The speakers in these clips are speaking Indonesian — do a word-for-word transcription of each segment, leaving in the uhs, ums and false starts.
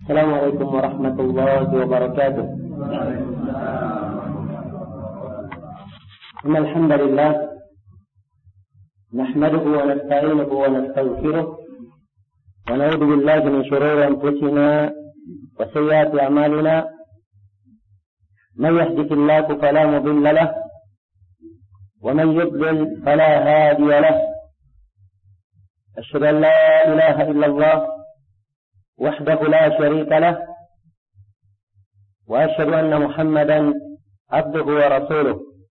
Assalamualaikum warahmatullahi wabarakatuh. Innal hamdalillah nahmaduhu wa nasta'inuhu wa nastaghfiruh wa na'udzu billahi min shururi anfusina wa sayyiati a'malina. Man yahdihillahu fala mudilla lahu wa man yudlil fala hadiya lahu. Asyhadu an la ilaha illallah وحده لا شريك له وأشهد أن محمدا عبده ورسوله.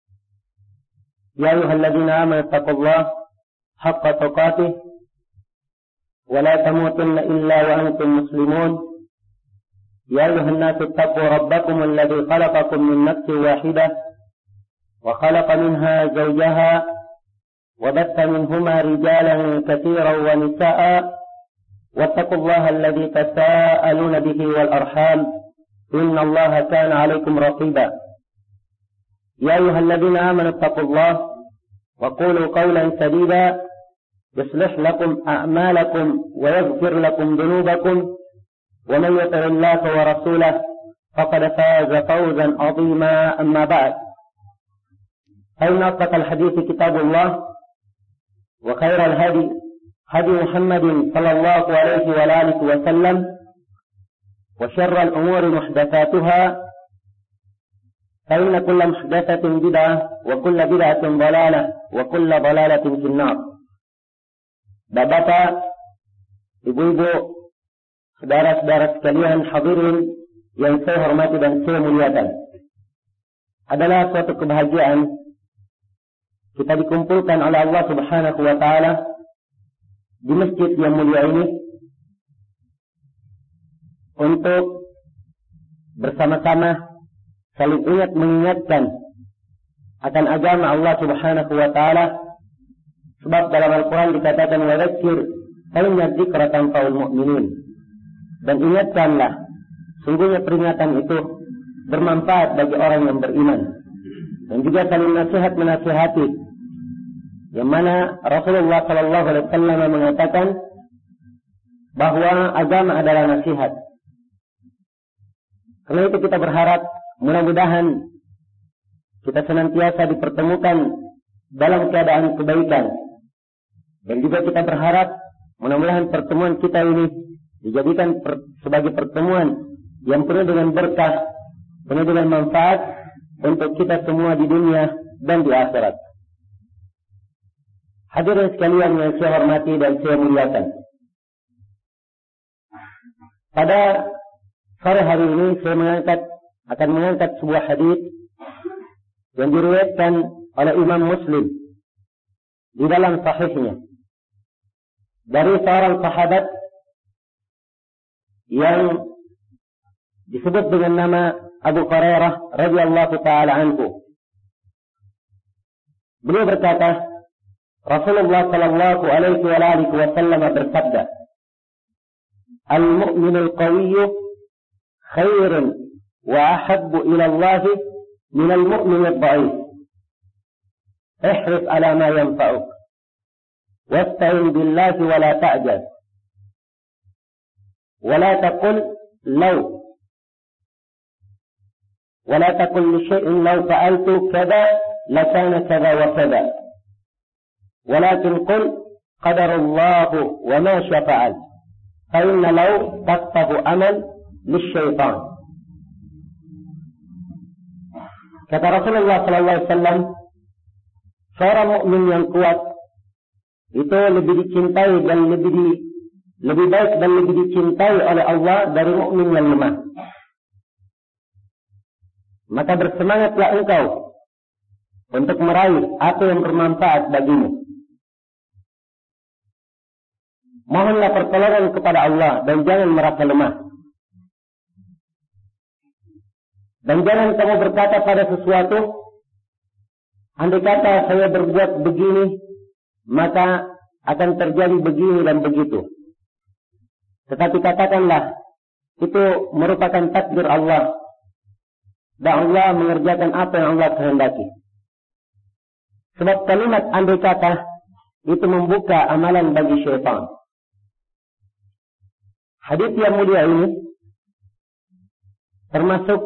يا أيها الذين آمنوا اتقوا الله حق تقاته ولا تموتن إلا وأنتم مسلمون. يا أيها الناس اتقوا ربكم الذي خلقكم من نفس واحدة وخلق منها زوجها وبث منهما رجالا كثيرا ونساء واتقوا الله الذي تساءلون به والأرحام إن الله كان عليكم رقيبا. يا أيها الذين آمنوا اتقوا الله وقولوا قولا سديدا يصلح لكم أعمالكم ويغفر لكم ذنوبكم ومن يطع الله ورسوله فقد فاز فوزا عظيما. أما بعد، فإن أصدق الحديث كتاب الله وخير الهدي هدي محمد صلى الله عليه وآله وسلم وشر الأمور محدثاتها فإن كل محدثة بدعة وكل بدعة ضلالة وكل ضلالة في النار. Bapak, ibu-ibu, saudara-saudara sekalian hadirin yang saya hormati dan saya muliakan, adalah suatu kebahagiaan kita dikumpulkan oleh Allah Subhanahu wa taala di masjid yang mulia ini untuk bersama-sama saling ingat mengingatkan akan agama Allah Subhanahu wa taala, sebab dalam Al-Quran dikatakan wa dzakir fa inna dzikra tanfa'ul mu'minin, dan ingatkanlah, sungguhnya peringatan itu bermanfaat bagi orang yang beriman. Dan juga saling nasihat menasihati, yang mana Rasulullah Sallallahu Alaihi Wasallam mengatakan bahwa agama adalah nasihat. Karena itu kita berharap mudah-mudahan kita senantiasa dipertemukan dalam keadaan kebaikan, dan juga kita berharap mudah-mudahan pertemuan kita ini dijadikan per, sebagai pertemuan yang penuh dengan berkah, penuh dengan manfaat untuk kita semua di dunia dan di akhirat. Hadirin sekalian yang saya hormati dan saya muliakan, pada sore hari ini saya mengangkat akan mengangkat sebuah hadis yang diriwayatkan oleh Imam Muslim di dalam sahihnya dari seorang sahabat yang disebut dengan nama Abu Hurairah radhiyallahu taala anhu. Beliau berkata, Rasulullah sallallahu alaihi wa alihi wasallam bersabda, "Al-mu'minul qawiyyu khairun wa ahabbu ila Allah min al-mu'minid dha'if. Ihris ala ma yanfa'uk wasta'in billahi wa la ta'jaz wa la taqul law wa la taqul li shay'in law fa'altu kadha lakana kadha wa kadha. ولكن قل قدر الله وما شاء فعل فإن لو تفتح أمل للشيطان." Kata Rasulullah sallallahu alaihi wasallam, seorang mukmin yang kuat itu lebih dicintai dan lebih di, lebih baik dan lebih dicintai oleh Allah dari mukmin yang lemah. Maka bersemangatlah engkau untuk meraih apa yang bermanfaat bagimu. Mohonlah pertolongan kepada Allah dan jangan merasa lemah. Dan jangan kamu berkata pada sesuatu, andai kata saya berbuat begini, maka akan terjadi begini dan begitu. Tetapi katakanlah, itu merupakan takdir Allah, dan Allah mengerjakan apa yang Allah kehendaki. Sebab kalimat andai kata itu membuka amalan bagi syaitan. Hadis yang mulia ini termasuk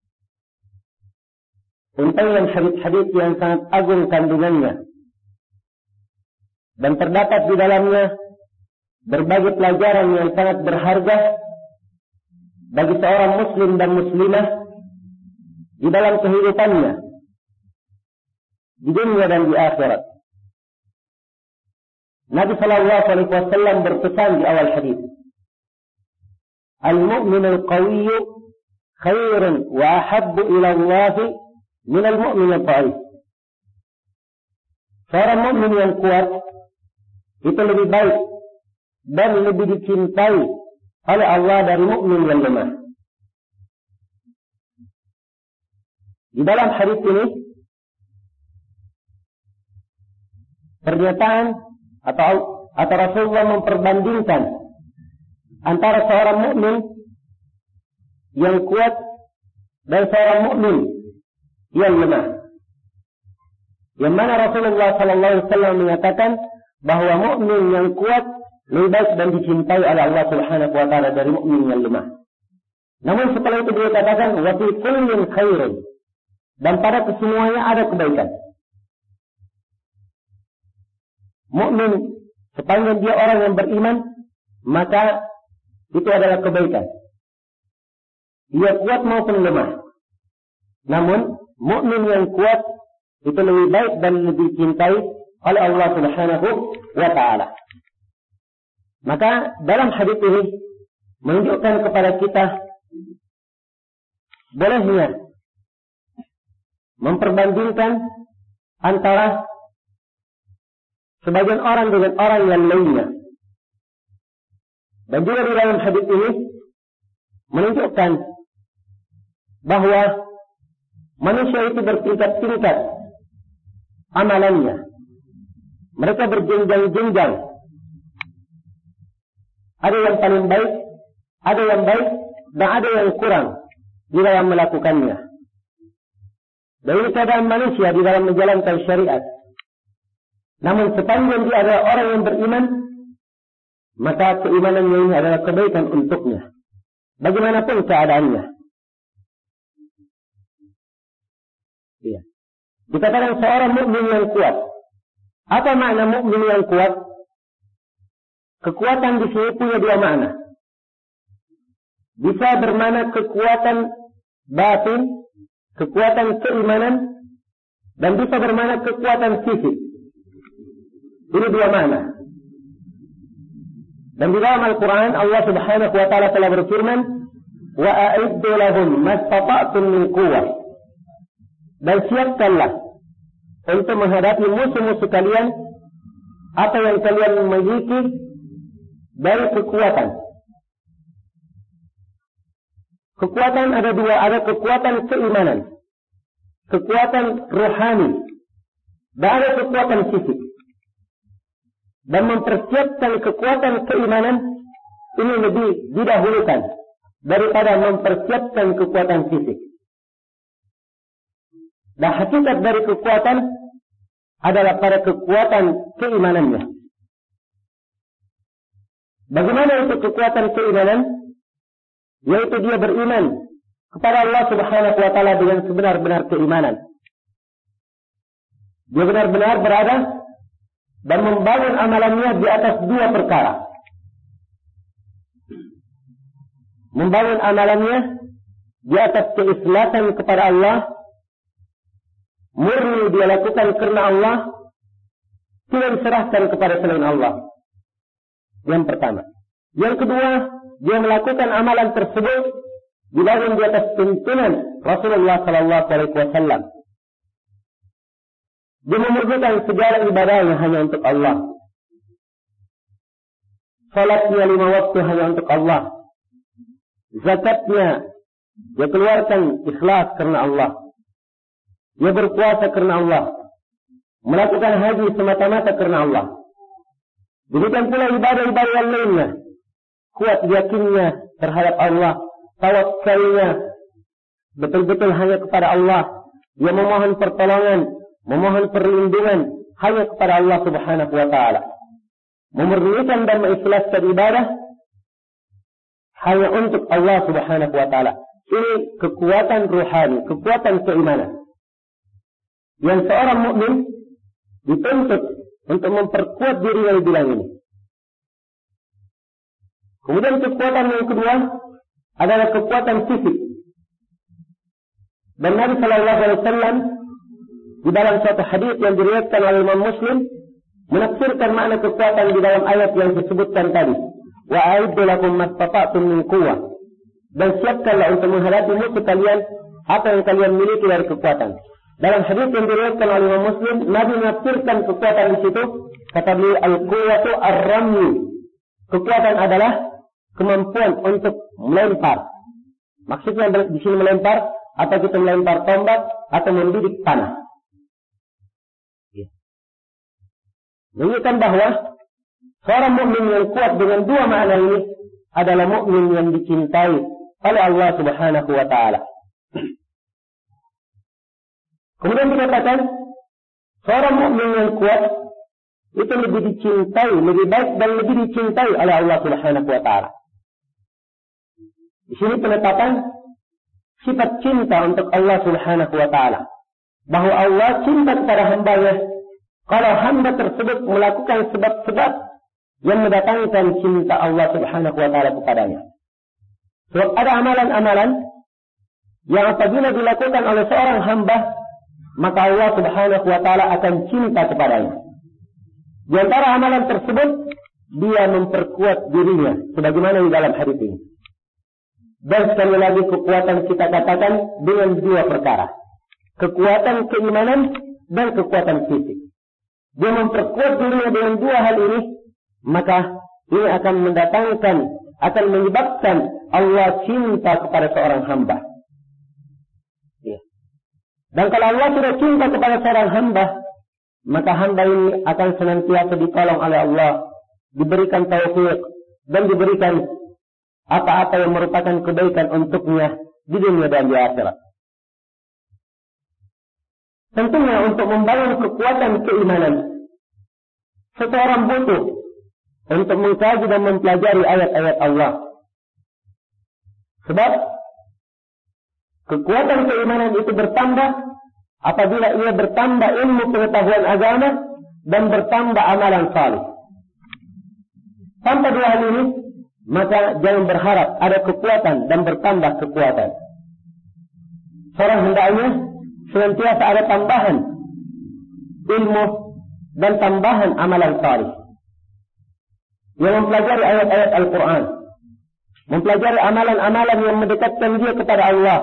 untayan hadis-hadis yang sangat agung kandungannya, dan terdapat di dalamnya berbagai pelajaran yang sangat berharga bagi seorang muslim dan muslimah di dalam kehidupannya di dunia dan di akhirat. Nabi sallallahu alaihi wasallam berpesan di awal hadis, "Al-mu'min al-qawiyyu khairun wa ahabbu ila Allah min al-mu'min al-dha'if." Seorang mukmin yang kuat itu lebih baik dan lebih dicintai oleh Allah dari mukmin yang lemah. Di dalam hadis ini pernyataan atau atau Rasulullah memperbandingkan antara seorang mukmin yang kuat dan seorang mukmin yang lemah. Yang mana Rasulullah sallallahu alaihi wasallam menyatakan bahwa mukmin yang kuat lebih baik dan dicintai oleh Allah Subhanahu wa taala dari mukmin yang lemah. Namun setelah itu dia katakan wa fi kullin khairun, dan pada kesemuanya ada kebaikan. Mukmin sepanjang dia orang yang beriman, maka itu adalah kebaikan. Dia kuat maupun lemah. Namun mukmin yang kuat itu lebih baik dan lebih dicintai oleh Allah Subhanahu wa taala. Maka dalam hadis ini menunjukkan kepada kita bolehnya memperbandingkan antara sebagian orang dengan orang yang lainnya. Dan juga di dalam hadis ini menunjukkan bahwa manusia itu bertingkat-tingkat amalannya. Mereka berjenjang-jenjang. Ada yang paling baik, ada yang baik, dan ada yang kurang di dalam melakukannya. Dan ini keadaan manusia di dalam menjalankan syariat. Namun sepanjang dia adalah orang yang beriman, maka keimanannya ini adalah kebaikan untuknya, bagaimanapun keadaannya. Iya. Dikatakan seorang mukmin yang kuat. Apa makna mukmin yang kuat? Kekuatan di sini punya dua makna. Bisa bermakna kekuatan batin, kekuatan keimanan, dan bisa bermakna kekuatan fisik. Ini dua makna. Dan di dalam Al-Quran Allah Subhanahu wa taala telah berfirman, "Wa a'iddu lahum mastata'tum min quwwah." Dan siapkanlah untuk menghadapi musuh-musuh kalian apa yang kalian miliki dari kekuatan. Kekuatan ada dua, ada kekuatan keimanan, kekuatan rohani, dan ada kekuatan fisik. Dan mempersiapkan kekuatan keimanan ini lebih didahulukan daripada mempersiapkan kekuatan fisik. Dan hakikat dari kekuatan adalah pada kekuatan keimanannya. Bagaimana itu kekuatan keimanan? Yaitu dia beriman kepada Allah Subhanahu wa taala dengan sebenar-benar keimanan. Dia benar-benar berada dan membangun amalannya di atas dua perkara. Membangun amalannya di atas keikhlasan kepada Allah, murni dia lakukan karena Allah, tidak diserahkan kepada selain Allah. Yang pertama. Yang kedua, dia melakukan amalan tersebut dibangun di atas tuntunan Rasulullah sallallahu alaihi wasallam. Dia memurnikan segala ibadahnya hanya untuk Allah. Salatnya lima waktu hanya untuk Allah. Zakatnya dia keluarkan ikhlas karena Allah. Dia berpuasa karena Allah. Melakukan haji semata-mata karena Allah. Demikian pula ibadah-ibadah yang lainnya. Kuat yakinnya terhadap Allah. Tawakkalnya betul-betul hanya kepada Allah. Dia memohon pertolongan, memohon perlindungan hanya kepada Allah Subhanahu wa taala. Memurnikan dan mengikhlaskan ibadah hanya untuk Allah Subhanahu wa taala. Ini kekuatan ruhani, kekuatan keimanan. Yang seorang mukmin dituntut untuk memperkuat dirinya di bidang ini. Kemudian kekuatan yang kedua adalah kekuatan fisik. Dan Nabi Shallallahu Alaihi Wasallam di dalam suatu hadis yang diriwayatkan oleh Imam Muslim menafsirkan makna kekuatan di dalam ayat yang disebutkan tadi. Wa a'iddu lakum mastata'tum min quwwah. Dan siapkanlah untuk menghadapi musuh kalian apa yang kalian miliki dari kekuatan. Dalam hadis yang diriwayatkan oleh Imam Muslim, Nabi menafsirkan kekuatan di situ, kata beliau al-quwwatu ar-ramyi. Kekuatan adalah kemampuan untuk melempar. Maksudnya di sini melempar, atau kita melempar tombak atau membidik panah. Menunjukkan bahwa seorang mukmin yang kuat dengan dua makna ini adalah mukmin yang dicintai oleh Allah Subhanahu wa taala. Kemudian dikatakan seorang mukmin yang kuat itu lebih dicintai, lebih baik dan lebih dicintai oleh Allah Subhanahu wa taala. Di sini penetapan sifat cinta untuk Allah Subhanahu wa taala. Bahwa Allah cinta kepada hamba-Nya kalau hamba tersebut melakukan sebab-sebab yang mendatangkan cinta Allah Subhanahu wa taala kepadanya. Sebab ada amalan-amalan yang apabila dilakukan oleh seorang hamba, maka Allah Subhanahu wa taala akan cinta kepadanya. Di antara amalan tersebut, dia memperkuat dirinya sebagaimana di dalam hadis ini. Dan sekali lagi kekuatan kita katakan dengan dua perkara. Kekuatan keimanan dan kekuatan fisik. Dia memperkuat dirinya dengan dua hal ini, maka ini akan mendatangkan, akan menyebabkan Allah cinta kepada seorang hamba. Ya. Dan kalau Allah sudah cinta kepada seorang hamba, maka hamba ini akan senantiasa ditolong oleh Allah, diberikan taufik dan diberikan apa-apa yang merupakan kebaikan untuknya di dunia dan di akhirat. Tentunya untuk membangun kekuatan keimanan, seseorang butuh untuk mengkaji dan mempelajari ayat-ayat Allah. Sebab kekuatan keimanan itu bertambah apabila ia bertambah ilmu pengetahuan agama dan bertambah amalan saleh. Tanpa dua hal ini, maka jangan berharap ada kekuatan dan bertambah kekuatan. Seorang hendaknya senantiasa ada tambahan ilmu dan tambahan amalan saleh. Yang mempelajari ayat-ayat Al-Quran, mempelajari amalan-amalan yang mendekatkan dia kepada Allah,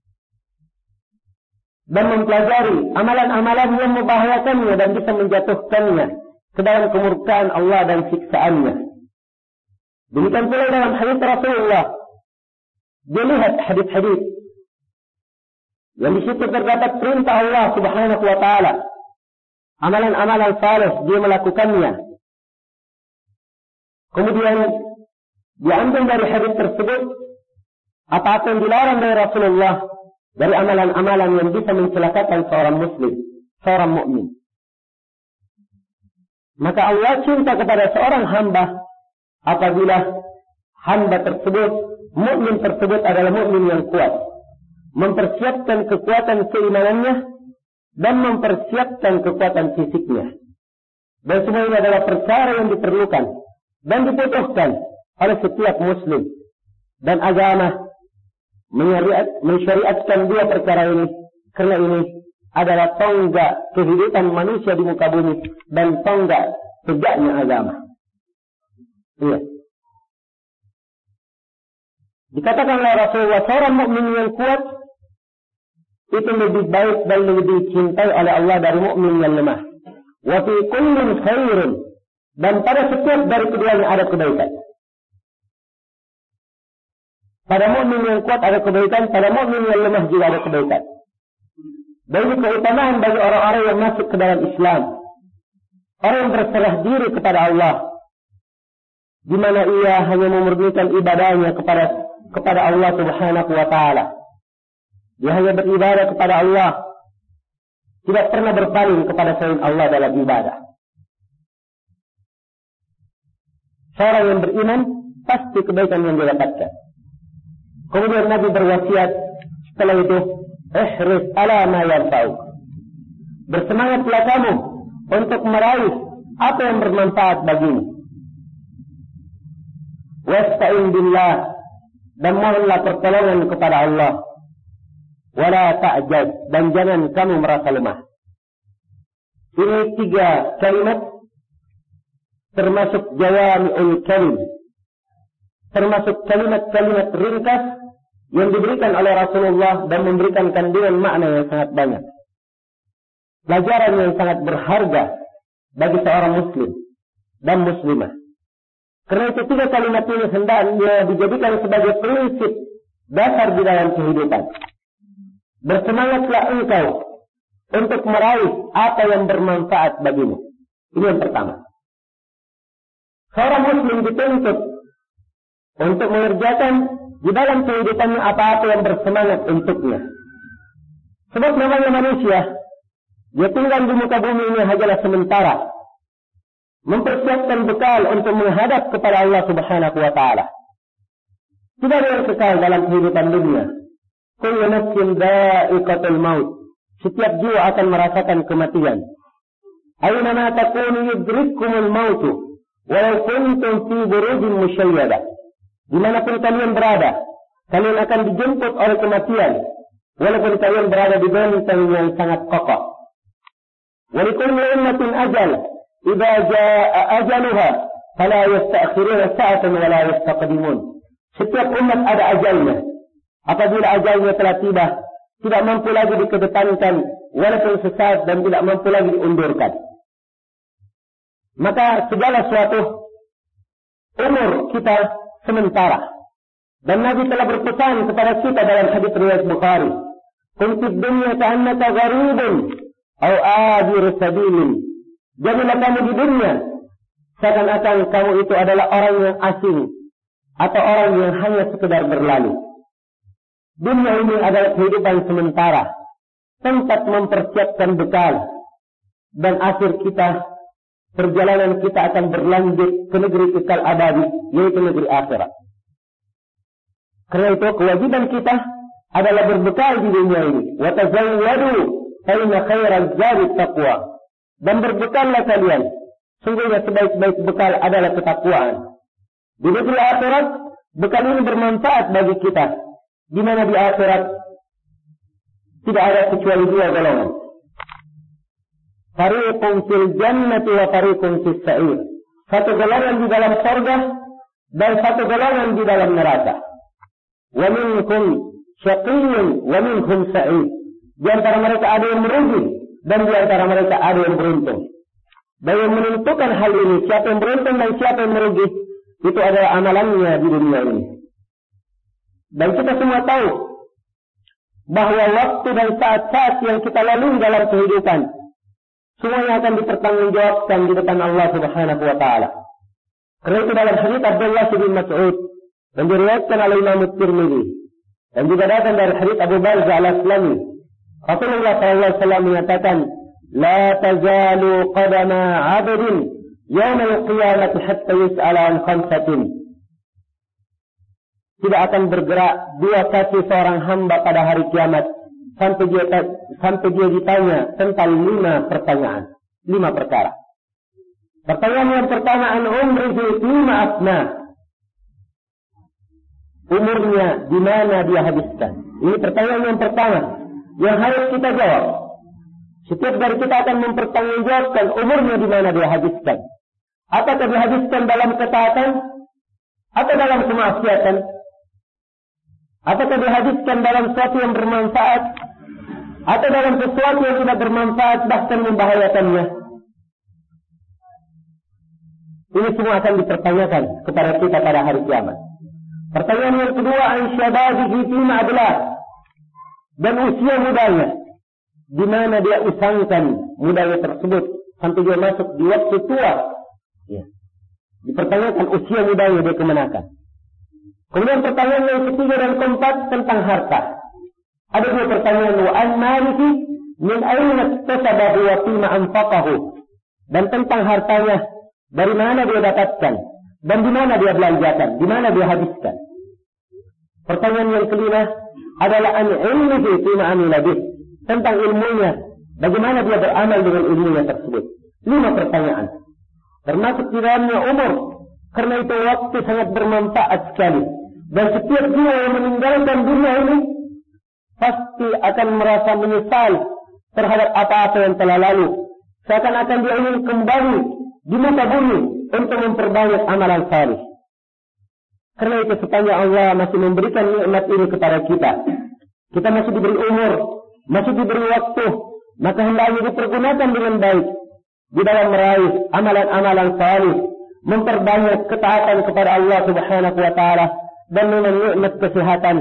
dan mempelajari amalan-amalan yang membahayakannya dan bisa menjatuhkannya ke dalam kemurkaan Allah dan siksaannya. Demikian pula dalam hadis Rasulullah, dia lihat hadis-hadis yang di situ terdapat perintah Allah Subhanahu wa taala, amalan-amalan saleh dia melakukannya. Kemudian diambil dari hadis tersebut apa-apa yang dilarang dari Rasulullah dari amalan-amalan yang bisa mencelakakan seorang muslim, seorang mukmin. Maka Allah cinta kepada seorang hamba apabila hamba tersebut, mukmin tersebut adalah mukmin yang kuat, mempersiapkan kekuatan keimanannya dan mempersiapkan kekuatan fisiknya. Dan semua ini adalah perkara yang diperlukan dan dibutuhkan oleh setiap muslim. Dan agama mensyariatkan dua perkara ini karena ini adalah tonggak kehidupan manusia di muka bumi dan tonggak tegaknya agama. Iya. Dikatakan oleh Rasulullah, seorang mukmin yang kuat itu lebih baik dan lebih dicintai oleh Allah dari mukmin yang lemah. Wa fi kullin khairun, dan pada setiap dari keduanya ada kebaikan. Pada mukmin yang kuat ada kebaikan, pada mukmin yang lemah juga ada kebaikan. Dan ini keutamaan bagi orang-orang yang masuk ke dalam Islam, orang yang berserah diri kepada Allah, di mana ia hanya memurnikan ibadahnya kepada kepada Allah Subhanahu wa taala. Dia hanya beribadah kepada Allah, tidak pernah berpaling kepada selain Allah dalam ibadah. Seorang yang beriman pasti kebaikan yang dia dapatkan. Kemudian Nabi berwasiat setelah itu, ihris ala ma yanfa'uk. Bersemangatlah kamu untuk meraih apa yang bermanfaat bagimu. Wasta'in billah, dan mohonlah pertolongan kepada Allah. Wala ta'jaz, dan jangan kamu merasa lemah. Ini tiga kalimat termasuk jawami'ul kalim, termasuk kalimat-kalimat ringkas yang diberikan oleh Rasulullah dan memberikan kandungan makna yang sangat banyak. Pelajaran yang sangat berharga bagi seorang muslim dan muslimah. Karena itu tiga kalimat ini hendaknya dijadikan sebagai prinsip dasar di dalam kehidupan. Bersemangatlah engkau untuk meraih apa yang bermanfaat bagimu. Ini yang pertama. Seorang muslim dituntut untuk mengerjakan di dalam kehidupannya apa-apa yang bersemangat untuknya. Sebab namanya manusia, dia tinggal di muka bumi ini hanyalah sementara. Mempersiapkan bekal untuk menghadap kepada Allah Subhanahu wa Ta'ala. Tidak ada yang kekal dalam kehidupan dunia. Kullu nafsin dha'iqatul maut. Setiap jiwa akan merasakan kematian. Aina ma takunu yudrikkumul mautu walau kuntum fi burujin musyayyada. Dimanapun kalian berada, kalian akan dijemput oleh kematian, walaupun kalian berada di benteng yang sangat kokoh. Wa likulli ummatin ajal, idza jaa ajaluha fala yasta'khiruna sa'atan wa la yastaqdimun. Setiap umat ada ajalnya. Apabila ajalnya telah tiba, tidak mampu lagi dikedepankan walaupun sesaat dan tidak mampu lagi diundurkan. Maka segala suatu umur kita sementara. Dan Nabi telah berpesan kepada kita dalam hadis riwayat Bukhari, "Kuntud dunya ka'annaka gharibun aw adir sabilin." Jadilah kamu di dunia seakan-akan kamu itu adalah orang yang asing atau orang yang hanya sekedar berlalu. Dunia ini adalah kehidupan sementara, tempat mempersiapkan bekal, dan akhir kita, perjalanan kita akan berlanjut ke negeri kekal abadi, yaitu negeri akhirat. Karena itu kewajiban kita adalah berbekal di dunia ini. Wa tazawwadu fa inna khairaz zadi taqwa. Dan berbekallah kalian, sungguhnya sebaik-baik bekal adalah ketakwaan. Di negeri akhirat, bekal ini bermanfaat bagi kita, di mana di akhirat tidak ada kecuali dua golongan. Fariqun fil jannati wa fariqun fis sa'ir. Satu golongan di dalam surga dan satu golongan di dalam neraka. Wa minkum syaqiyyun wa minkum sa'id. Di antara mereka ada yang merugi dan di antara mereka ada yang beruntung. Dan yang menentukan hal ini, siapa yang beruntung dan siapa yang merugi, itu adalah amalannya di dunia ini. Dan kita semua tahu bahwa waktu dan saat-saat yang kita lalui dalam kehidupan semuanya akan dipertanggungjawabkan di depan Allah Subhanahu wa Ta'ala. Karena itu dalam hadis Abdullah bin Mas'ud yang diriwayatkan oleh Imam Tirmidzi dan juga datang dari hadis Abu Barzah Al-Aslami, Rasulullah sallallahu alaihi wasallam menyatakan, "La tazalu qadama 'abdin yawm al-qiyamah hatta yus'ala an khamsatin." Tidak akan bergerak dua kaki seorang hamba pada hari kiamat sampai dia sampai dia ditanya tentang lima pertanyaan, lima perkara. Pertanyaan yang pertama, an umrihi lima asna. Umurnya di mana dia habiskan? Ini pertanyaan yang pertama yang harus kita jawab. Setiap dari kita akan mempertanggungjawabkan umurnya di mana dia habiskan. Apakah dihabiskan dalam ketaatan atau dalam kemaksiatan? Apakah dihabiskan dalam sesuatu yang bermanfaat atau dalam sesuatu yang tidak bermanfaat bahkan membahayakannya? Ini semua akan dipertanyakan kepada kita pada hari kiamat. Pertanyaan yang kedua, an syababihi fima ablah. Dan usia mudanya, di mana dia usangkan mudanya tersebut sampai dia masuk di waktu tua. Ya. Dipertanyakan usia mudanya dia kemenakan. Kemudian pertanyaan yang ketiga dan keempat tentang harta. Ada dua pertanyaan, wa an maliki min aina iktasabahu wa fima anfaqahu. Dan tentang hartanya, dari mana dia dapatkan dan di mana dia belanjakan, di mana dia habiskan. Pertanyaan yang kelima adalah an ilmihi fima amila bih, tentang ilmunya, bagaimana dia beramal dengan ilmunya tersebut. Lima pertanyaan. Termasuk di dalamnya umur, karena itu waktu sangat bermanfaat sekali. Dan setiap jiwa yang meninggalkan dunia ini pasti akan merasa menyesal terhadap apa-apa yang telah lalu. Seakan-akan dia ingin kembali di muka bumi untuk memperbanyak amalan salih. Karena itu sepanjang Allah masih memberikan nikmat ini kepada kita, kita masih diberi umur, masih diberi waktu, maka hendaknya dipergunakan dengan baik di dalam meraih amalan-amalan salih, memperbanyak ketaatan kepada Allah Subhanahu wa taala dan dengan nikmat kesehatan.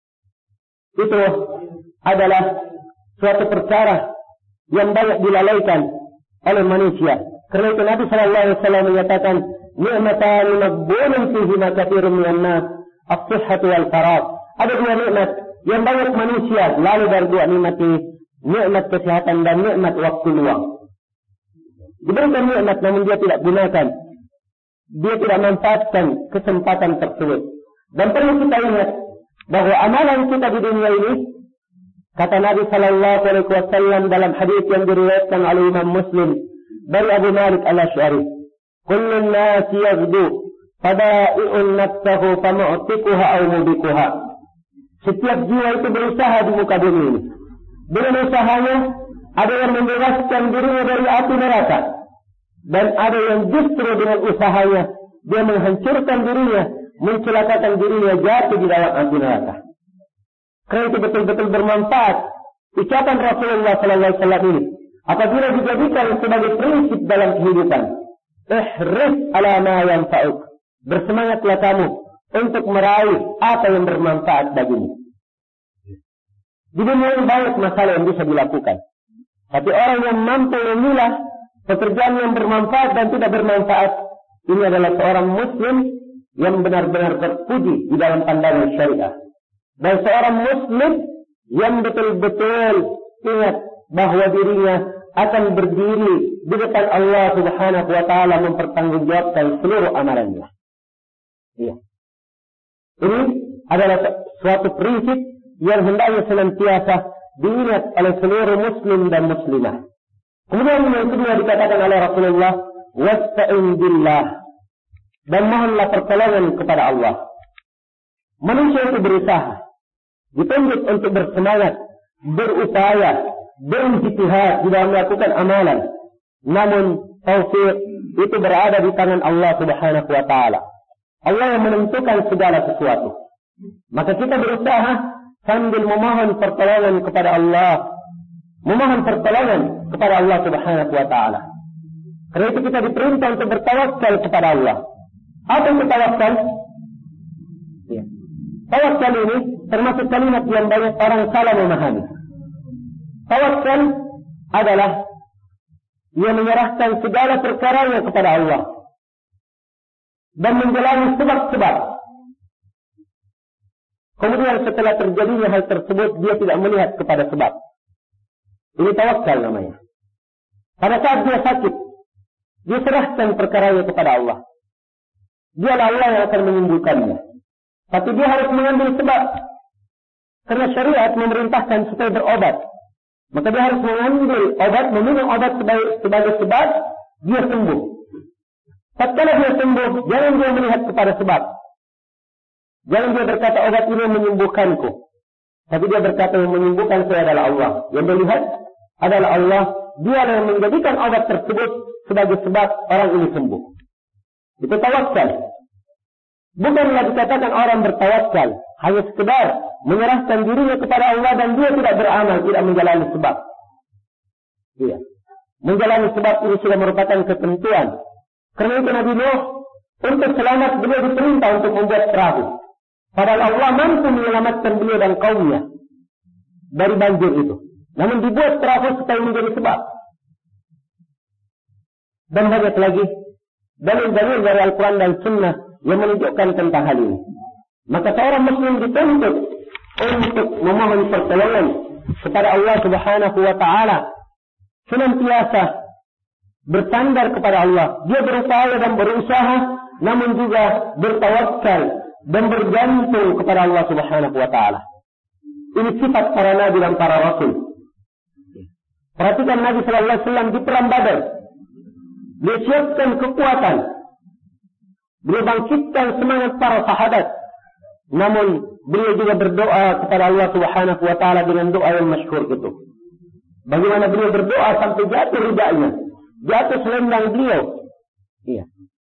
Itu adalah suatu perkara yang banyak dilalaikan oleh manusia. Karena itu Nabi sallallahu alaihi wasallam menyatakan, "Ni'matan maghbunun fihima katsirun minan nas, as-sihhatu wal faragh." Ada dua nikmat yang banyak manusia lalu dari dua nikmat ini, nikmat kesehatan dan nikmat waktu luang. Diberikan nikmat namun dia tidak gunakan, dia tidak manfaatkan kesempatan tersebut. Dan perlu kita ingat bahwa amalan kita di dunia ini, kata Nabi sallallahu alaihi wasallam dalam hadis yang diriwayatkan oleh Imam Muslim dari Abu Malik Al-Asy'ari, "Kullun nas yaghdu fada'i'un nafsahu famu'tiquha aw mubikuha." Setiap jiwa itu berusaha di muka bumi ini. Dengan usahanya ada yang membebaskan dirinya dari api neraka, dan ada yang justru dengan usahanya dia menghancurkan dirinya, mencelakakan dirinya jatuh di dalam api neraka. Karena itu betul-betul bermanfaat ucapan Rasulullah sallallahu alaihi wasallam ini apabila dijadikan sebagai prinsip dalam kehidupan. Ihris ala ma yanfa'uk. Bersemangatlah kamu untuk meraih apa yang bermanfaat bagimu. Di dunia ini banyak masalah yang bisa dilakukan, tapi orang yang mampu memilah pekerjaan yang bermanfaat dan tidak bermanfaat, ini adalah seorang muslim yang benar-benar terpuji di dalam pandangan syariah. Dan seorang muslim yang betul-betul ingat bahwa dirinya akan berdiri di depan Allah Subhanahu wa taala mempertanggungjawabkan seluruh amalannya. Iya. Ini adalah suatu prinsip yang hendaknya senantiasa diingat oleh seluruh muslim dan muslimah. Kemudian yang kedua dikatakan oleh Rasulullah, "Wasta'in billah." Dan mohonlah pertolongan kepada Allah. Manusia itu berusaha, dituntut untuk bersemangat, berupaya, berijtihad di dalam melakukan amalan. Namun taufik itu berada di tangan Allah Subhanahu wa taala. Allah yang menentukan segala sesuatu. Maka kita berusaha sambil memohon pertolongan kepada Allah, memohon pertolongan kepada Allah Subhanahu wa taala. Karena itu kita diperintah untuk bertawakal kepada Allah. Apa itu tawakal? Ya. Tawakal ini termasuk kalimat yang banyak orang salah memahami. Tawakal adalah ia menyerahkan segala perkaranya kepada Allah dan menjalani sebab-sebab. Kemudian setelah terjadinya hal tersebut, dia tidak melihat kepada sebab. Ini tawakal namanya. Pada saat dia sakit, dia serahkan perkaranya kepada Allah. Dialah Allah yang akan menyembuhkannya. Tapi dia harus mengambil sebab. Karena syariat memerintahkan supaya berobat. Maka dia harus mengambil obat, meminum obat sebagai, sebagai sebab dia sembuh. Tatkala dia sembuh, jangan dia melihat kepada sebab. Jangan dia berkata obat ini menyembuhkanku. Tapi dia berkata yang menyembuhkan saya adalah Allah. Yang melihat adalah Allah. Dia yang menjadikan obat tersebut sebagai sebab orang ini sembuh. Itu tawakal. Bukanlah dikatakan orang bertawakal hanya sekedar menyerahkan dirinya kepada Allah dan dia tidak beramal, tidak menjalani sebab. Iya. Menjalani sebab ini sudah merupakan ketentuan. Karena itu Nabi Nuh untuk selamat beliau diperintah untuk membuat perahu. Padahal Allah mampu menyelamatkan beliau dan kaumnya dari banjir itu. Namun dibuat perahu supaya menjadi sebab. Dan banyak lagi dalil-dalil dari Al-Quran dan Sunnah yang menunjukkan tentang hal ini. Maka seorang muslim dituntut untuk memohon pertolongan kepada Allah Subhanahu wa taala, senantiasa bersandar kepada Allah. Dia berupaya dan berusaha, namun juga bertawakal dan bergantung kepada Allah Subhanahu wa taala. Ini sifat para nabi dan para rasul. Perhatikan Nabi sallallahu alaihi wasallam di perang Badar. Dia siapkan kekuatan. Beliau bangkitkan semangat para sahabat. Namun beliau juga berdoa kepada Allah Subhanahu wa taala dengan doa yang masyhur itu. Bagaimana beliau berdoa sampai jatuh ridanya, jatuh selendang beliau. Iya.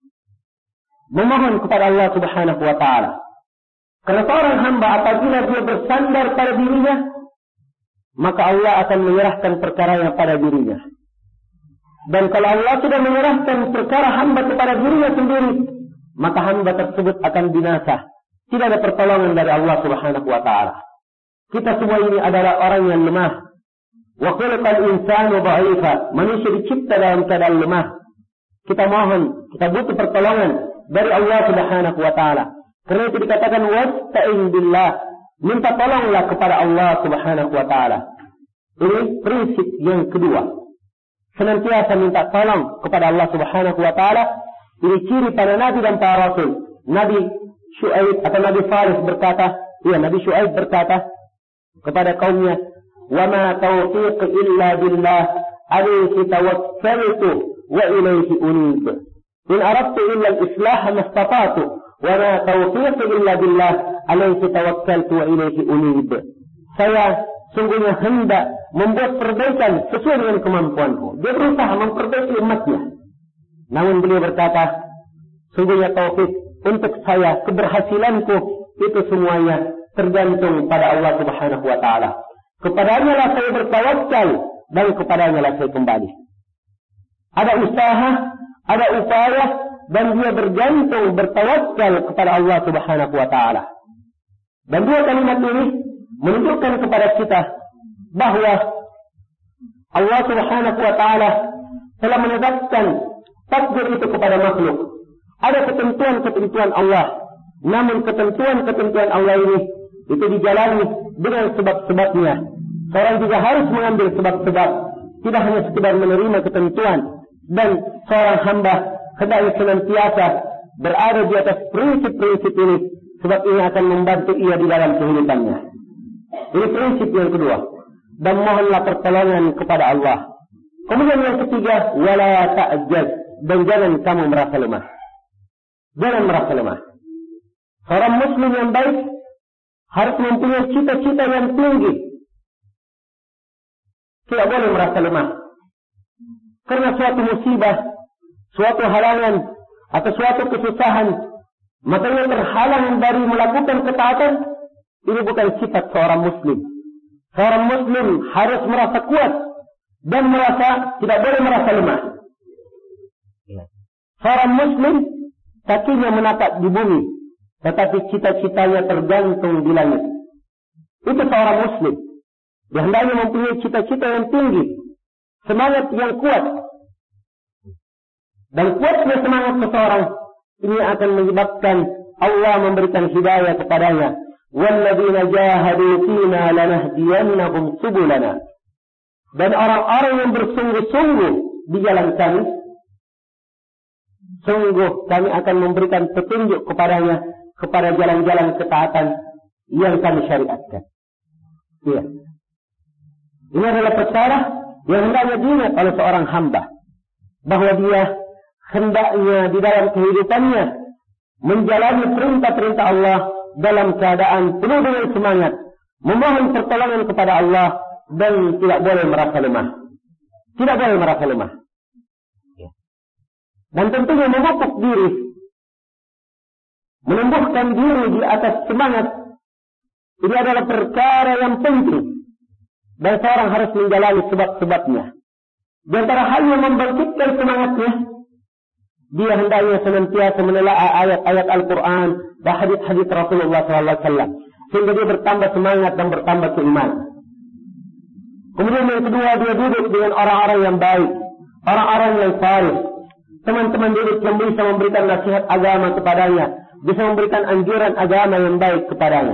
Memohon kepada Allah Subhanahu wa taala. Karena seorang hamba apabila dia bersandar pada dirinya, maka Allah akan menyerahkan perkaranya pada dirinya. Dan kalau Allah sudah menyerahkan perkara hamba kepada dirinya sendiri, maka hamba tersebut akan binasa. Tidak ada pertolongan dari Allah Subhanahu wa taala. Kita semua ini adalah orang yang lemah. Wa khuliqal insanu dha'ifa. Manusia dicipta dalam keadaan lemah. Kita mohon, kita butuh pertolongan dari Allah Subhanahu wa taala. Karena itu dikatakan wasta'in billah. Minta tolonglah kepada Allah Subhanahu wa taala. Ini prinsip yang kedua. Senantiasa minta tolong kepada Allah Subhanahu wa taala. Ini ciri pada nabi dan para rasul. Nabi Syuaib atau Nabi Salih berkata, iya Nabi Syuaib berkata kepada kaumnya, "Wa ma taufiqi illa billah, alayhi tawakkaltu wa ilayhi unib. In aradtu illa al-islah mastata'tu, wa ma taufiqi illa billah, alayhi tawakkaltu wa ilayhi unib." Saya sungguhnya hendak membuat perbaikan sesuai dengan kemampuanku. Dia berusaha memperbaiki umatnya. Namun beliau berkata, sungguhnya taufik untuk saya, keberhasilanku itu semuanya tergantung pada Allah Subhanahu wa taala. Kepadanya lah saya bertawakal dan kepadanya lah saya kembali. Ada usaha, ada upaya dan dia bergantung bertawakal kepada Allah Subhanahu wa taala. Dan dua kalimat ini menunjukkan kepada kita bahwa Allah Subhanahu wa taala telah menetapkan takdir itu kepada makhluk. Ada ketentuan-ketentuan Allah. Namun ketentuan-ketentuan Allah ini itu dijalani dengan sebab-sebabnya. Seorang juga harus mengambil sebab-sebab. Tidak hanya sekedar menerima ketentuan. Dan seorang hamba hendaknya senantiasa berada di atas prinsip-prinsip ini. Sebab ini akan membantu ia di dalam kehidupannya. Ini prinsip yang kedua. Dan mohonlah pertolongan kepada Allah. Kemudian yang ketiga, wala ta'jaz. Dan jangan kamu merasa lemah. Jangan merasa lemah. Seorang muslim yang baik harus mempunyai cita-cita yang tinggi. Tidak boleh merasa lemah. Karena suatu musibah, suatu halangan, atau suatu kesusahan, makanya terhalang dari melakukan ketaatan, ini bukan sifat seorang muslim. Seorang muslim harus merasa kuat dan merasa tidak boleh merasa lemah. Seorang muslim kakinya menatap di bumi, tetapi cita-citanya tergantung di langit. Itu seorang muslim. Dia hendaknya mempunyai cita-cita yang tinggi, semangat yang kuat. Dan kuatnya semangat seseorang ini akan menyebabkan Allah memberikan hidayah kepadanya. وَالَّذِينَ جَاهَدُوا فِينَا لَنَهْدِيَنَّهُمْ سُبُلَنَا. Dan orang-orang yang bersungguh-sungguh di jalan kami, sungguh kami akan memberikan petunjuk kepadanya kepada jalan-jalan ketaatan yang kami syariatkan. Iya. Ini adalah perkara yang hendaknya diingat oleh seorang hamba, bahwa dia hendaknya di dalam kehidupannya menjalani perintah-perintah Allah dalam keadaan penuh dengan semangat, memohon pertolongan kepada Allah dan tidak boleh merasa lemah. Tidak boleh merasa lemah. Dan tentunya memupuk diri, menumbuhkan diri di atas semangat, ini adalah perkara yang penting. Dan seorang harus menjalani sebab-sebabnya. Di antara hal yang membangkitkan semangatnya, dia hendaknya senantiasa menelaah ayat-ayat Al-Quran dan hadis-hadis Rasulullah shallallahu alaihi wasallam, sehingga dia bertambah semangat dan bertambah keimanan. Kemudian yang kedua, dia duduk dengan orang-orang yang baik, orang-orang yang saleh, teman-teman duduk yang bisa memberikan nasihat agama kepadanya, bisa memberikan anjuran agama yang baik kepadanya.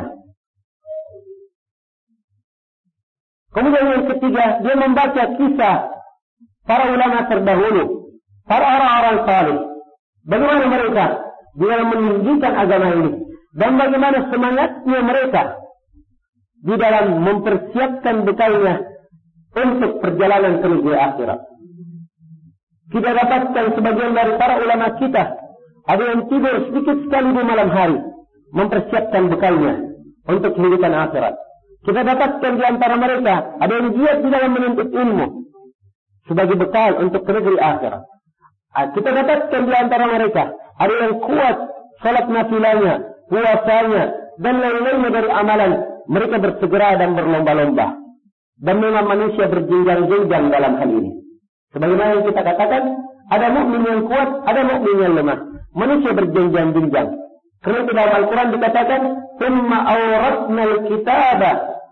Kemudian yang ketiga, dia membaca kisah para ulama terdahulu, para orang-orang saleh. Bagaimana mereka di dalam meninggikan agama ini, Dan bagaimana semangatnya mereka di dalam mempersiapkan bekalnya untuk perjalanan ke negeri akhirat. Kita dapatkan sebagian dari para ulama kita, ada yang tidur sedikit sekali di malam hari, mempersiapkan bekalnya untuk kehidupan akhirat. Kita dapatkan di antara mereka, ada yang giat di dalam menuntut ilmu sebagai bekal untuk ke negeri akhirat. Kita dapatkan di antara mereka, ada yang kuat salat nafilanya, puasanya, dan lain-lainnya dari amalan. Mereka bersegera dan berlomba-lomba. Dan memang manusia berjenjang-jenjang dalam hal ini. Sebagaimana yang kita katakan, ada mukmin yang kuat, ada mukmin yang lemah. Manusia berjenjang-jenjang. Karena di dalam Al-Quran dikatakan, "Tsumma awratna al-kitaba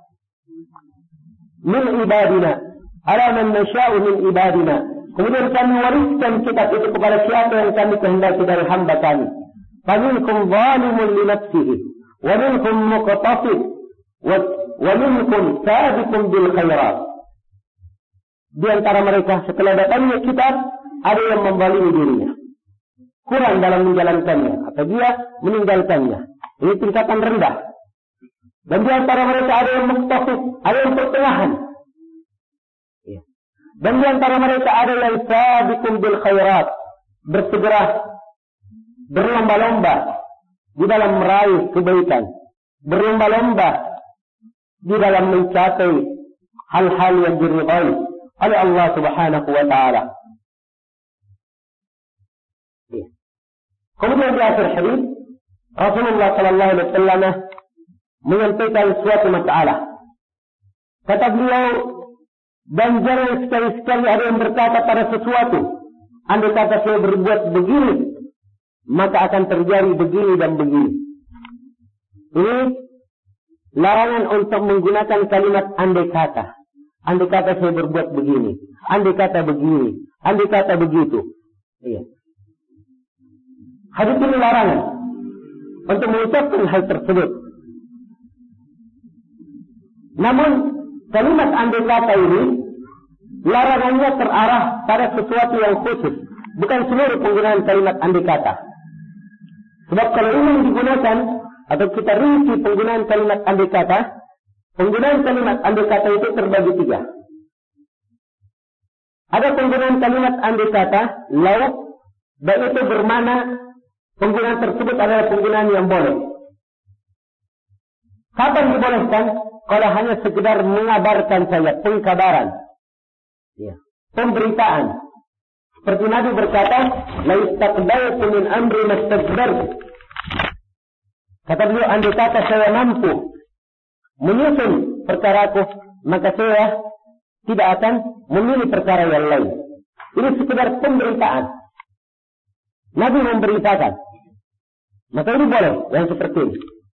min ibadina, ala man nasha'u min ibadina." Kemudian kami wariskan kitab itu kepada siapa yang kami kehendaki dari hamba kami. Faminkum zalimun li nafsihi, wa minkum muqtasid, wa minkum sabiqun bil khairat. Di antara mereka setelah datangnya kitab, ada yang membalimi dirinya, kurang dalam menjalankannya, atau dia meninggalkannya. Ini tingkatan rendah. Dan di antara mereka ada yang muqtasid, ada yang pertengahan. Dan di antara mereka ada yang sabiqun bil khairat, bersegera, berlomba-lomba di dalam meraih kebaikan, berlomba-lomba di dalam mencapai hal-hal yang diridhai oleh Allah Subhanahu wa taala. Kemudian di akhir hadis Rasulullah sallallahu alaihi wasallam menyampaikan suatu masalah. Kata beliau, dan jangan sekali-sekali ada yang berkata pada sesuatu, andai kata saya berbuat begini, maka akan terjadi begini dan begini. Ini larangan untuk menggunakan kalimat andai kata. Andai kata saya berbuat begini, andai kata begini, andai kata begitu. Iya. Hadis ini larangan untuk mengucapkan hal tersebut. Namun kalimat andai kata ini larangannya terarah pada sesuatu yang khusus, bukan seluruh penggunaan kalimat andai kata. Sebab kalau ini digunakan atau kita rinci penggunaan kalimat andai kata, penggunaan kalimat andai kata itu terbagi tiga. Ada penggunaan kalimat andai kata lau, dan itu bermakna penggunaan tersebut adalah penggunaan yang boleh. Kapan dibolehkan? Kalau hanya sekedar mengabarkan saja, pengkabaran, ya, pemberitaan. Seperti Nabi berkata, "La istaqbaltu min amri mastakbartu." Kata beliau, andai kata saya mampu menyusun perkaraku, maka saya tidak akan memilih perkara yang lain. Ini sekedar pemberitaan. Nabi memberitakan. Maka ini boleh, yang seperti ini.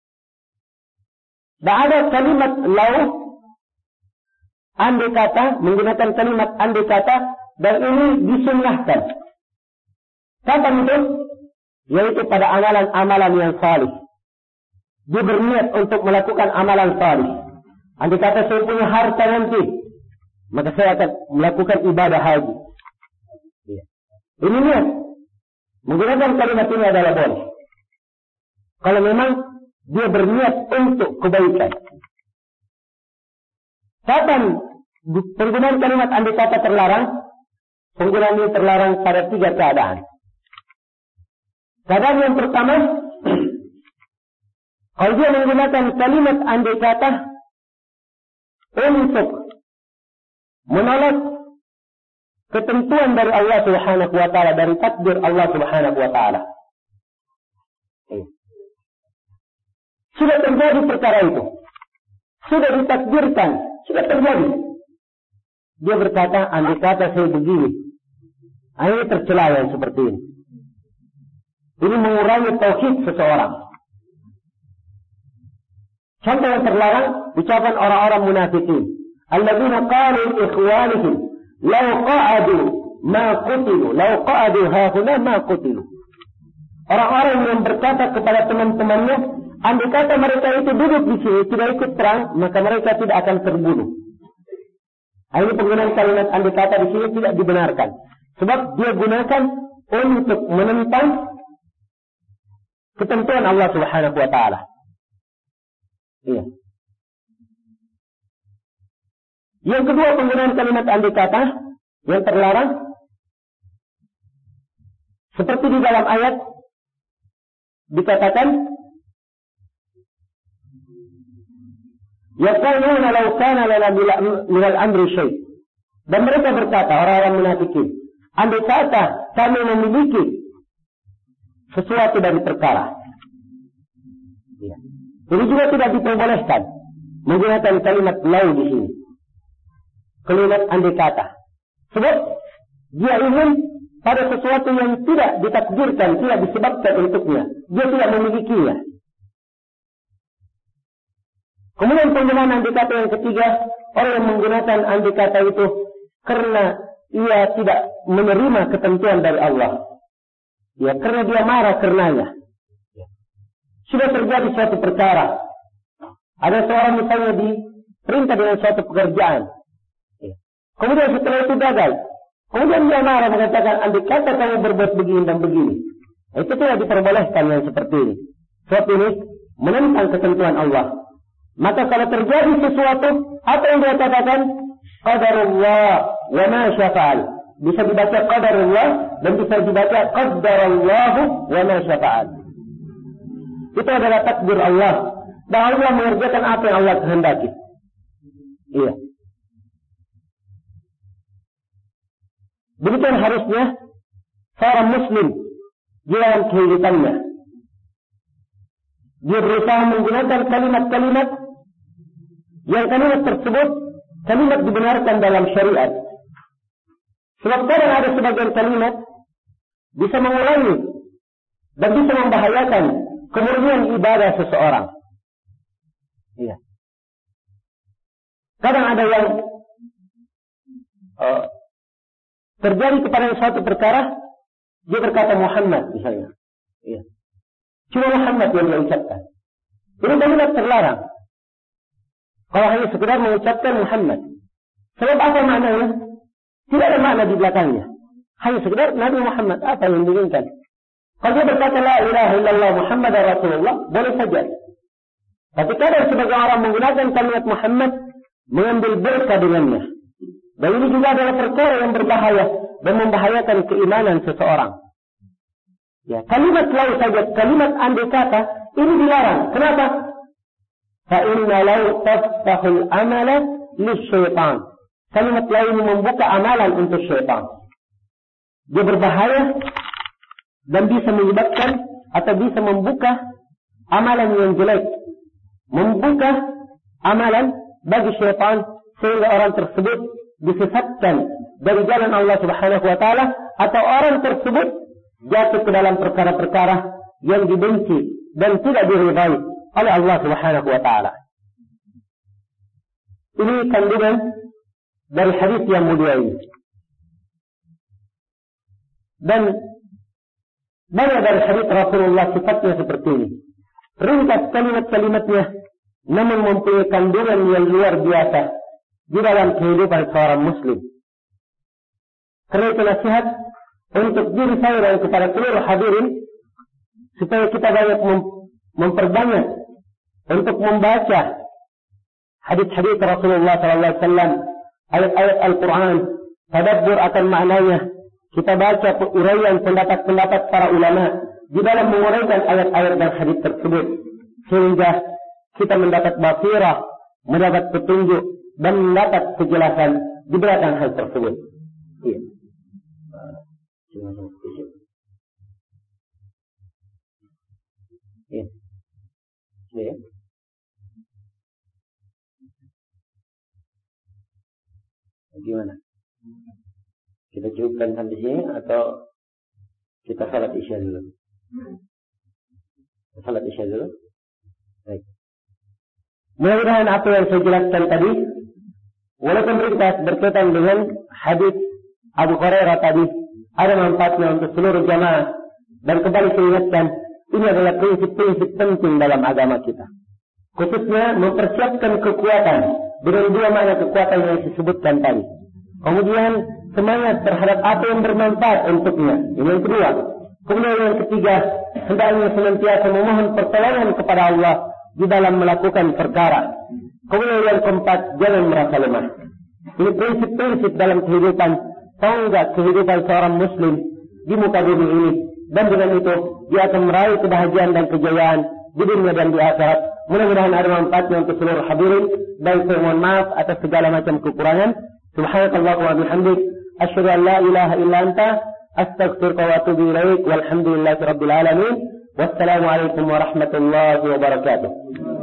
Dan ada kalimat lau, andai kata, menggunakan kalimat andai kata, dan ini disunnahkan. Kapan itu? Yaitu pada amalan-amalan yang salih. Dia berniat untuk melakukan amalan salih. Andai kata saya punya harta nanti, maka saya akan melakukan ibadah haji. Ini niat. Menggunakan kalimat ini adalah boleh. Kalau memang dia berniat untuk kebaikan. Kapan penggunaan kalimat andai kata terlarang? Penggunaan ini terlarang pada tiga keadaan. Keadaan yang pertama, kalau dia menggunakan kalimat andai kata untuk menolak ketentuan dari Allah Subhanahu wa taala, dari takdir Allah Subhanahu wa taala. Sudah terjadi perkara itu. Sudah ditakdirkan, sudah terjadi. Dia berkata, andai kata saya begini. Ini tercela yang seperti ini. Ini mengurangi tauhid seseorang. Contoh yang terlarang, ucapan orang-orang munafikin. Alladzina qalu li ikhwanihim, law qa'adu ma qutilu, law qa'adu hahuna ma qutilu. Orang-orang yang berkata kepada teman-temannya, andai kata mereka itu duduk di sini, tidak ikut perang, maka mereka tidak akan terbunuh. Ini penggunaan kalimat andai kata di sini tidak dibenarkan. Sebab dia gunakan untuk menentang ketentuan Allah Subhanahu wa taala. Iya. Yang kedua, penggunaan kalimat andai kata yang terlarang seperti di dalam ayat dikatakan yaquluna law kana lana minal amri syai'. Dan mereka berkata, orang-orang munafikin, andai kata kami memiliki sesuatu dari perkara. Ya. Ini juga tidak diperbolehkan menggunakan kalimat lau di sini. Kalimat andai kata. Sebab dia ingin pada sesuatu yang tidak ditakdirkan, tidak disebabkan untuknya. Dia tidak memilikinya. Kemudian penggunaan andai kata yang ketiga, orang yang menggunakan andai kata itu karena ia tidak menerima ketentuan dari Allah. Ya, karena dia marah karenanya. Sudah terjadi suatu perkara. Ada seorang misalnya diperintah dengan suatu pekerjaan. Kemudian setelah itu gagal. Kemudian dia marah mengatakan, andai kata kamu berbuat begini dan begini. Itu tidak diperbolehkan yang seperti ini. Sebab ini menentang ketentuan Allah. Maka kalau terjadi sesuatu, apa yang dia katakan? Qadarullah wa ma syafa'al. Bisa dibaca qadarullah dan bisa dibaca qadarallahu wa ma syafa'al. Itu adalah takdir Allah. Dan Allah mengerjakan apa yang Allah kehendaki. Iya. Demikian harusnya seorang muslim di dalam kehidupannya. Dia berusaha menggunakan kalimat-kalimat yang kalimat tersebut kalimat dibenarkan dalam syariat. Sebab kadang ada sebagian kalimat bisa mengulangi dan bisa membahayakan kemurnian ibadah seseorang. Iya. Kadang ada yang uh, terjadi kepada suatu perkara, dia berkata Muhammad misalnya. Iya. Cuma Muhammad yang dia ucapkan. Ini kalimat terlarang. Kalau hanya sekedar mengucapkan Muhammad. Sebab apa maknanya? Tidak ada makna di belakangnya. Hanya sekedar Nabi Muhammad. Apa yang diinginkan? Kalau dia berkata la ilaha illallah Muhammad Rasulullah, boleh saja. Tapi kadang sebagai orang menggunakan kalimat Muhammad, mengambil berkah dengannya. Dan ini juga adalah perkara yang berbahaya dan membahayakan keimanan seseorang. Ya, kalimat lain saja, kalimat andai kata, ini dilarang. Kenapa? Fa'inna lau taftahul amala lisyaitan. Kalimat lain membuka amalan untuk syaitan. Dia berbahaya dan bisa menyebabkan atau bisa membuka amalan yang jelek. Membuka amalan bagi syaitan sehingga orang tersebut disesatkan dari jalan Allah Subhanahu wa taala atau orang tersebut jatuh ke dalam perkara-perkara yang dibenci dan tidak diridai oleh Allah Subhanahu wa taala. Ini kandungan dari hadis yang mulia ini. Dan banyak dari hadis Rasulullah sifatnya seperti ini. Ringkas kalimat-kalimatnya namun mempunyai kandungan yang luar biasa di dalam kehidupan seorang muslim. Karena itu nasihat untuk diri saya dan kepada seluruh hadirin supaya kita banyak mem- memperbanyak untuk membaca hadis-hadis Rasulullah sallallahu alaihi wasallam, ayat-ayat Al-Quran, tadabbur akan maknanya. Kita baca uraian pendapat-pendapat para ulama di dalam menguraikan ayat-ayat dan hadis tersebut sehingga kita mendapat basirah, mendapat petunjuk dan mendapat kejelasan di belakang hal tersebut. Iya. Iya. Iya. Gimana? Kita cukupkan sampai sini atau kita salat isya dulu? Salat isya dulu. Baik. Mudah-mudahan apa yang saya jelaskan tadi, walaupun ringkas berkaitan dengan hadis Abu Hurairah tadi, ada manfaatnya untuk seluruh jamaah. Dan kembali saya ingatkan, ini adalah prinsip-prinsip penting dalam agama kita. Khususnya mempersiapkan kekuatan dengan dua makna kekuatan yang disebutkan tadi. Kemudian semangat terhadap apa yang bermanfaat untuknya. Ini yang kedua. Kemudian yang ketiga, hendaknya senantiasa memohon pertolongan kepada Allah di dalam melakukan perkara. Kemudian yang keempat, jangan merasa lemah. Ini prinsip-prinsip dalam kehidupan tonggak kehidupan seorang muslim di muka bumi ini. Dan dengan itu, dia akan meraih kebahagiaan dan kejayaan di dunia dan di akhirat. Mudah-mudahan ada manfaatnya untuk seluruh hadirin. Dan saya mohon maaf atas segala macam kekurangan. Subhanakallah wa bihamdik. Asyhadu an la ilaha illa anta. Astaghfiruka wa atubu ilaik. Walhamdulillahi rabbil alamin. Wassalamualaikum warahmatullahi wabarakatuh.